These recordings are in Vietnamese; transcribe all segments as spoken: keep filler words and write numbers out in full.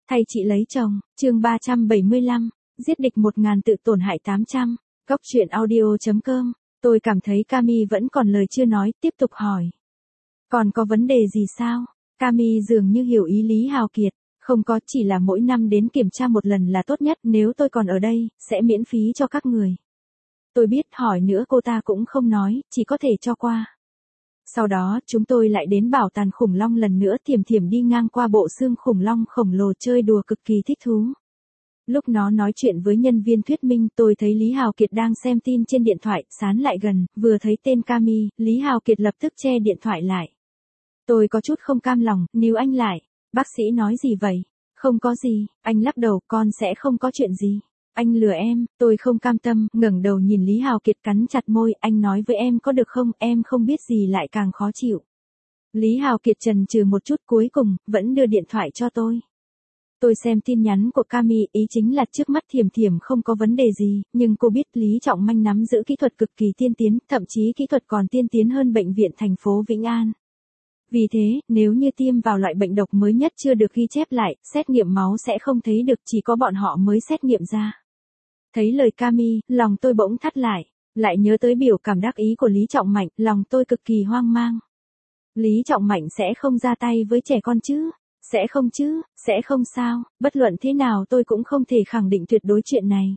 Thay chị lấy chồng, chương ba trăm bảy mươi lăm, giết địch một ngàn tự tổn hại tám trăm, Góc truyện audio chấm com. Tôi cảm thấy Cami vẫn còn lời chưa nói, tiếp tục hỏi. Còn có vấn đề gì sao? Cami dường như hiểu ý Lý Hào Kiệt. Không có, chỉ là mỗi năm đến kiểm tra một lần là tốt nhất, nếu tôi còn ở đây, sẽ miễn phí cho các người. Tôi biết, hỏi nữa cô ta cũng không nói, chỉ có thể cho qua. Sau đó, chúng tôi lại đến bảo tàng khủng long lần nữa, Thiểm Thiểm đi ngang qua bộ xương khủng long khổng lồ chơi đùa cực kỳ thích thú. Lúc nó nói chuyện với nhân viên thuyết minh, tôi thấy Lý Hào Kiệt đang xem tin trên điện thoại, sán lại gần, vừa thấy tên Cami, Lý Hào Kiệt lập tức che điện thoại lại. Tôi có chút không cam lòng, níu anh lại. Bác sĩ nói gì vậy? Không có gì, anh lắc đầu, con sẽ không có chuyện gì. Anh lừa em, tôi không cam tâm, ngẩng đầu nhìn Lý Hào Kiệt cắn chặt môi, anh nói với em có được không, em không biết gì lại càng khó chịu. Lý Hào Kiệt chần chừ một chút, cuối cùng, vẫn đưa điện thoại cho tôi. Tôi xem tin nhắn của Cami, ý chính là trước mắt Thiểm Thiểm không có vấn đề gì, nhưng cô biết Lý Trọng Manh nắm giữ kỹ thuật cực kỳ tiên tiến, thậm chí kỹ thuật còn tiên tiến hơn bệnh viện thành phố Vĩnh An. Vì thế, nếu như tiêm vào loại bệnh độc mới nhất chưa được ghi chép lại, xét nghiệm máu sẽ không thấy được, chỉ có bọn họ mới xét nghiệm ra. Thấy lời Cami, lòng tôi bỗng thắt lại, lại nhớ tới biểu cảm đắc ý của Lý Trọng Mạnh, lòng tôi cực kỳ hoang mang. Lý Trọng Mạnh sẽ không ra tay với trẻ con chứ? Sẽ không chứ, sẽ không sao, bất luận thế nào tôi cũng không thể khẳng định tuyệt đối chuyện này.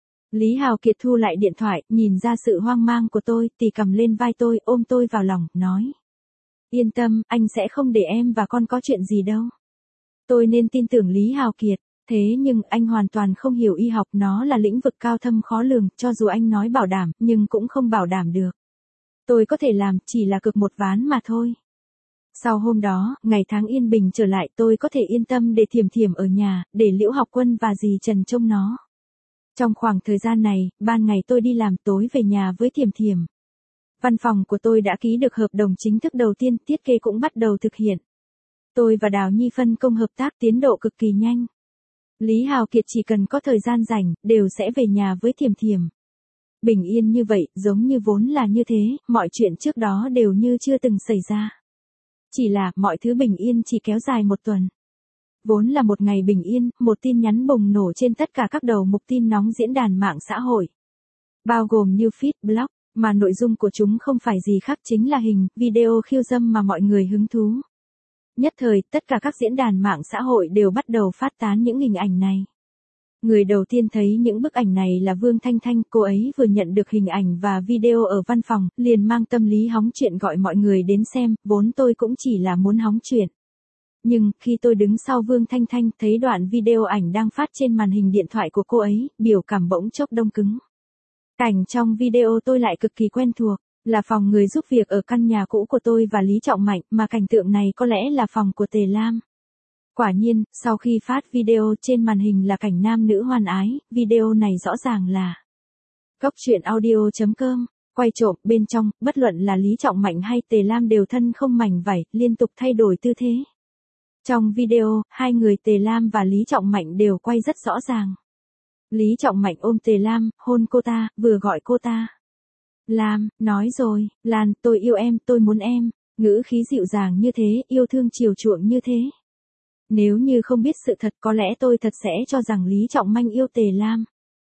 Lý Hào Kiệt thu lại điện thoại, nhìn ra sự hoang mang của tôi, tì cầm lên vai tôi, ôm tôi vào lòng, nói. Yên tâm, anh sẽ không để em và con có chuyện gì đâu. Tôi nên tin tưởng Lý Hào Kiệt, thế nhưng anh hoàn toàn không hiểu y học, nó là lĩnh vực cao thâm khó lường, cho dù anh nói bảo đảm, nhưng cũng không bảo đảm được. Tôi có thể làm, chỉ là cực một ván mà thôi. Sau hôm đó, ngày tháng yên bình trở lại, tôi có thể yên tâm để Thiểm Thiểm ở nhà, để Liễu Học Quân và dì Trần trông nó. Trong khoảng thời gian này, ban ngày tôi đi làm, tối về nhà với Thiểm Thiểm. Văn phòng của tôi đã ký được hợp đồng chính thức đầu tiên, thiết kế cũng bắt đầu thực hiện. Tôi và Đào Nhi phân công hợp tác, tiến độ cực kỳ nhanh. Lý Hào Kiệt chỉ cần có thời gian rảnh, đều sẽ về nhà với Thiểm Thiểm. Bình yên như vậy, giống như vốn là như thế, mọi chuyện trước đó đều như chưa từng xảy ra. Chỉ là, mọi thứ bình yên chỉ kéo dài một tuần. Vốn là một ngày bình yên, một tin nhắn bùng nổ trên tất cả các đầu mục tin nóng diễn đàn mạng xã hội. Bao gồm như feed, blog, mà nội dung của chúng không phải gì khác chính là hình, video khiêu dâm mà mọi người hứng thú. Nhất thời, tất cả các diễn đàn mạng xã hội đều bắt đầu phát tán những hình ảnh này. Người đầu tiên thấy những bức ảnh này là Vương Thanh Thanh, cô ấy vừa nhận được hình ảnh và video ở văn phòng, liền mang tâm lý hóng chuyện gọi mọi người đến xem, vốn tôi cũng chỉ là muốn hóng chuyện. Nhưng, khi tôi đứng sau Vương Thanh Thanh, thấy đoạn video ảnh đang phát trên màn hình điện thoại của cô ấy, biểu cảm bỗng chốc đông cứng. Cảnh trong video tôi lại cực kỳ quen thuộc, là phòng người giúp việc ở căn nhà cũ của tôi và Lý Trọng Mạnh, mà cảnh tượng này có lẽ là phòng của Tề Lam. Quả nhiên, sau khi phát video trên màn hình là cảnh nam nữ hoan ái, video này rõ ràng là Góc truyện audio chấm com, quay trộm, bên trong, bất luận là Lý Trọng Mạnh hay Tề Lam đều thân không mảnh vải, liên tục thay đổi tư thế. Trong video, hai người Tề Lam và Lý Trọng Mạnh đều quay rất rõ ràng. Lý Trọng Mạnh ôm Tề Lam, hôn cô ta, vừa gọi cô ta. Lam, nói rồi, Lan, tôi yêu em, tôi muốn em, ngữ khí dịu dàng như thế, yêu thương chiều chuộng như thế. Nếu như không biết sự thật có lẽ tôi thật sẽ cho rằng Lý Trọng Manh yêu Tề Lam.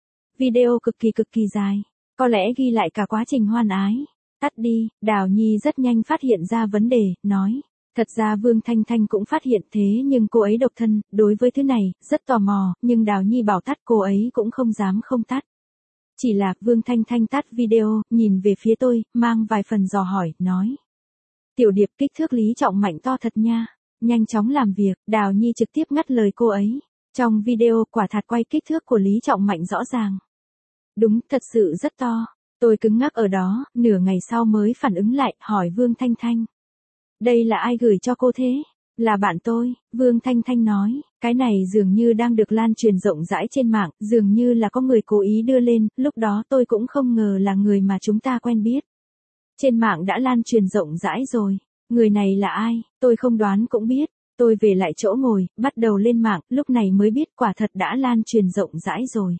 Video cực kỳ cực kỳ dài, có lẽ ghi lại cả quá trình hoan ái. Tắt đi, Đào Nhi rất nhanh phát hiện ra vấn đề, nói. Thật ra Vương Thanh Thanh cũng phát hiện thế nhưng cô ấy độc thân, đối với thứ này, rất tò mò, nhưng Đào Nhi bảo tắt cô ấy cũng không dám không tắt. Chỉ là, Vương Thanh Thanh tắt video, nhìn về phía tôi, mang vài phần dò hỏi, nói. Tiểu Điệp, kích thước Lý Trọng Mạnh to thật nha. Nhanh chóng làm việc, Đào Nhi trực tiếp ngắt lời cô ấy. Trong video, quả thật quay kích thước của Lý Trọng Mạnh rõ ràng. Đúng, thật sự rất to. Tôi cứng ngắc ở đó, nửa ngày sau mới phản ứng lại, hỏi Vương Thanh Thanh. Đây là ai gửi cho cô thế? Là bạn tôi, Vương Thanh Thanh nói, cái này dường như đang được lan truyền rộng rãi trên mạng, dường như là có người cố ý đưa lên, lúc đó tôi cũng không ngờ là người mà chúng ta quen biết. Trên mạng đã lan truyền rộng rãi rồi. Người này là ai, tôi không đoán cũng biết. Tôi về lại chỗ ngồi, bắt đầu lên mạng, lúc này mới biết quả thật đã lan truyền rộng rãi rồi.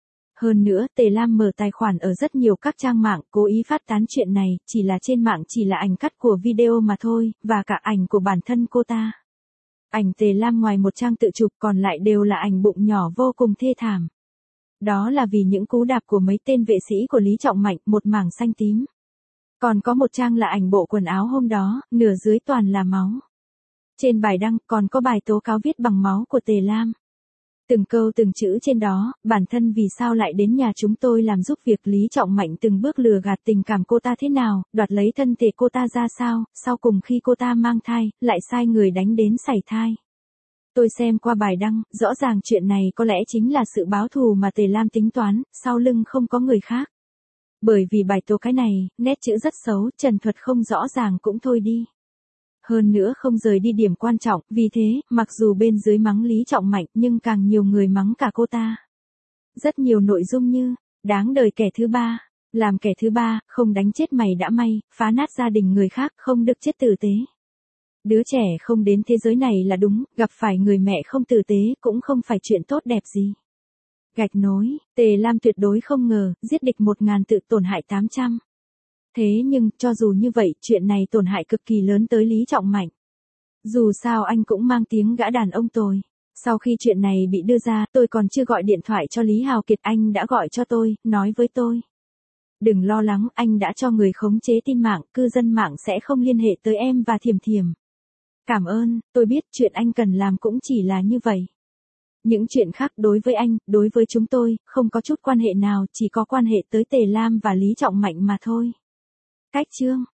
Hơn nữa, Tề Lam mở tài khoản ở rất nhiều các trang mạng, cố ý phát tán chuyện này, chỉ là trên mạng chỉ là ảnh cắt của video mà thôi, và cả ảnh của bản thân cô ta. Ảnh Tề Lam ngoài một trang tự chụp còn lại đều là ảnh bụng nhỏ vô cùng thê thảm. Đó là vì những cú đạp của mấy tên vệ sĩ của Lý Trọng Mạnh, một mảng xanh tím. Còn có một trang là ảnh bộ quần áo hôm đó, nửa dưới toàn là máu. Trên bài đăng còn có bài tố cáo viết bằng máu của Tề Lam. Từng câu từng chữ trên đó, bản thân vì sao lại đến nhà chúng tôi làm giúp việc, Lý Trọng Mạnh từng bước lừa gạt tình cảm cô ta thế nào, đoạt lấy thân thể cô ta ra sao, sau cùng khi cô ta mang thai, lại sai người đánh đến sảy thai. Tôi xem qua bài đăng, rõ ràng chuyện này có lẽ chính là sự báo thù mà Tề Lam tính toán, sau lưng không có người khác. Bởi vì bài tố cái này, nét chữ rất xấu, trần thuật không rõ ràng cũng thôi đi. Hơn nữa không rời đi điểm quan trọng, vì thế, mặc dù bên dưới mắng Lý Trọng Mạnh nhưng càng nhiều người mắng cả cô ta. Rất nhiều nội dung như, đáng đời kẻ thứ ba, làm kẻ thứ ba, không đánh chết mày đã may, phá nát gia đình người khác, không được chết tử tế. Đứa trẻ không đến thế giới này là đúng, gặp phải người mẹ không tử tế cũng không phải chuyện tốt đẹp gì. Gạch nối, Tề Lam tuyệt đối không ngờ, giết địch một ngàn tự tổn hại tám trăm. Thế nhưng, cho dù như vậy, chuyện này tổn hại cực kỳ lớn tới Lý Trọng Mạnh. Dù sao anh cũng mang tiếng gã đàn ông tồi. Sau khi chuyện này bị đưa ra, tôi còn chưa gọi điện thoại cho Lý Hào Kiệt, anh đã gọi cho tôi, nói với tôi. Đừng lo lắng, anh đã cho người khống chế tin mạng, cư dân mạng sẽ không liên hệ tới em và Thiềm Thiềm. Cảm ơn, tôi biết chuyện anh cần làm cũng chỉ là như vậy. Những chuyện khác đối với anh, đối với chúng tôi, không có chút quan hệ nào, chỉ có quan hệ tới Tề Lam và Lý Trọng Mạnh mà thôi. Cách chương